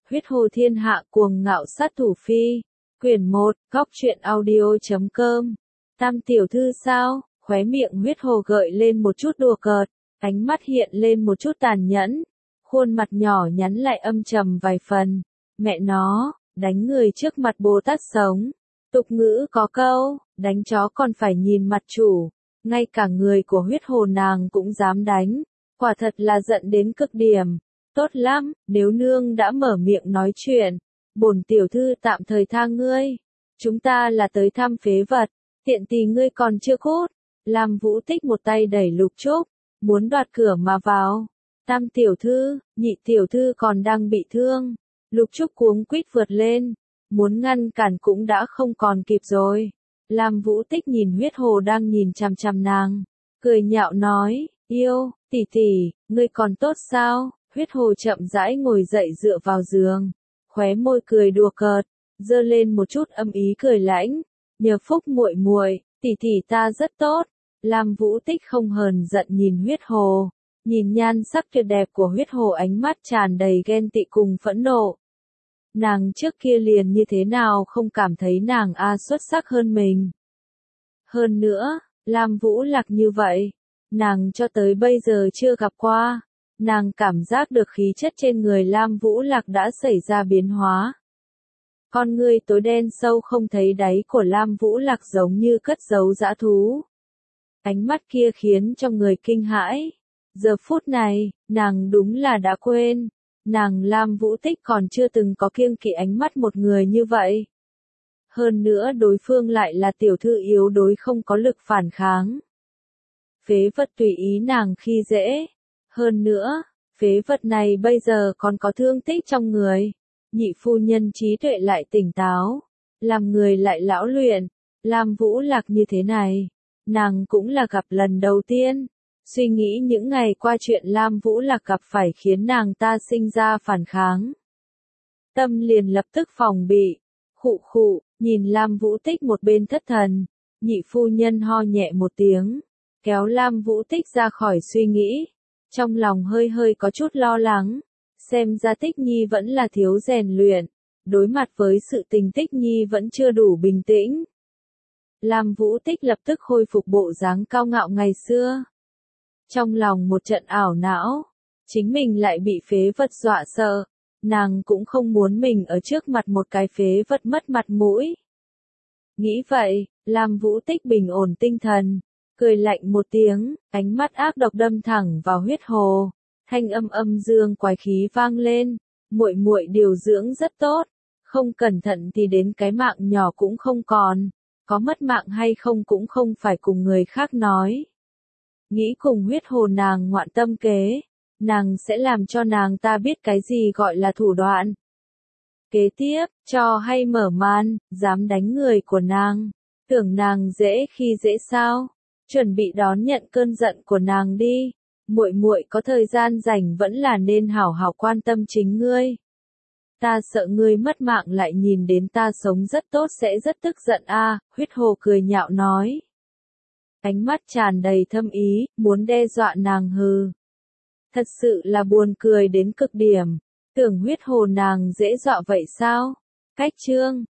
Huyết hồ thiên hạ cuồng ngạo sát thủ phi. Quyển 1, góc truyện audio.com. Tam tiểu thư sao? Khóe miệng huyết hồ gợi lên một chút đùa cợt, ánh mắt hiện lên một chút tàn nhẫn. Khuôn mặt nhỏ nhắn lại âm trầm vài phần. Mẹ nó, đánh người trước mặt Bồ Tát sống. Tục ngữ có câu, đánh chó còn phải nhìn mặt chủ. Ngay cả người của huyết hồ nàng cũng dám đánh. Quả thật là giận đến cực điểm. Tốt lắm, nếu nương đã mở miệng nói chuyện, bổn tiểu thư tạm thời tha ngươi. Chúng ta là tới thăm phế vật, tiện tì ngươi còn chưa cút. Lam Vũ Tích một tay đẩy Lục Trúc, muốn đoạt cửa mà vào. Tam tiểu thư, nhị tiểu thư còn đang bị thương. Lục Trúc cuống quýt vượt lên, muốn ngăn cản cũng đã không còn kịp rồi. Lam Vũ Tích nhìn huyết hồ đang nhìn chằm chằm nàng, cười nhạo nói, yêu, tỷ tỷ, ngươi còn tốt sao? Huyết hồ chậm rãi ngồi dậy dựa vào giường, khóe môi cười đùa cợt, giơ lên một chút âm ý cười lãnh, nhờ phúc muội muội, tỷ tỷ ta rất tốt. Lam Vũ Tích không hờn giận nhìn huyết hồ, nhìn nhan sắc tuyệt đẹp của huyết hồ ánh mắt tràn đầy ghen tị cùng phẫn nộ. Nàng trước kia liền như thế nào không cảm thấy nàng xuất sắc hơn mình. Hơn nữa, Lam Vũ Lạc như vậy, nàng cho tới bây giờ chưa gặp qua. Nàng cảm giác được khí chất trên người Lam Vũ Lạc đã xảy ra biến hóa. Con ngươi tối đen sâu không thấy đáy của Lam Vũ Lạc giống như cất giấu dã thú. Ánh mắt kia khiến cho người kinh hãi. Giờ phút này, nàng đúng là đã quên. Nàng Lam Vũ Tích còn chưa từng có kiêng kỵ ánh mắt một người như vậy. Hơn nữa đối phương lại là tiểu thư yếu đuối không có lực phản kháng. Phế vật tùy ý nàng khi dễ. Hơn nữa, phế vật này bây giờ còn có thương tích trong người. Nhị phu nhân trí tuệ lại tỉnh táo, làm người lại lão luyện. Lam Vũ Lạc như thế này, nàng cũng là gặp lần đầu tiên. Suy nghĩ những ngày qua chuyện Lam Vũ Lạc gặp phải khiến nàng ta sinh ra phản kháng. Tâm liền lập tức phòng bị, khụ khụ, nhìn Lam Vũ Tích một bên thất thần. Nhị phu nhân ho nhẹ một tiếng, kéo Lam Vũ Tích ra khỏi suy nghĩ. Trong lòng hơi hơi có chút lo lắng, xem ra Tích Nhi vẫn là thiếu rèn luyện, đối mặt với sự tình Tích Nhi vẫn chưa đủ bình tĩnh. Lam Vũ Tích lập tức khôi phục bộ dáng cao ngạo ngày xưa. Trong lòng một trận ảo não, chính mình lại bị phế vật dọa sợ, nàng cũng không muốn mình ở trước mặt một cái phế vật mất mặt mũi. Nghĩ vậy, Lam Vũ Tích bình ổn tinh thần. Cười lạnh một tiếng, ánh mắt ác độc đâm thẳng vào huyết hồ, thanh âm âm dương quái khí vang lên, muội muội điều dưỡng rất tốt, không cẩn thận thì đến cái mạng nhỏ cũng không còn, có mất mạng hay không cũng không phải cùng người khác nói. Nghĩ cùng huyết hồ nàng ngoạn tâm kế, nàng sẽ làm cho nàng ta biết cái gì gọi là thủ đoạn. Kế tiếp, cho hay mở màn, dám đánh người của nàng, tưởng nàng dễ khi dễ sao? Chuẩn bị đón nhận cơn giận của nàng đi. Muội muội có thời gian rảnh vẫn là nên hảo hảo quan tâm chính ngươi. Ta sợ ngươi mất mạng lại nhìn đến ta sống rất tốt sẽ rất tức giận huyết hồ cười nhạo nói. Ánh mắt tràn đầy thâm ý, muốn đe dọa nàng hừ. Thật sự là buồn cười đến cực điểm. Tưởng huyết hồ nàng dễ dọa vậy sao? Cách chương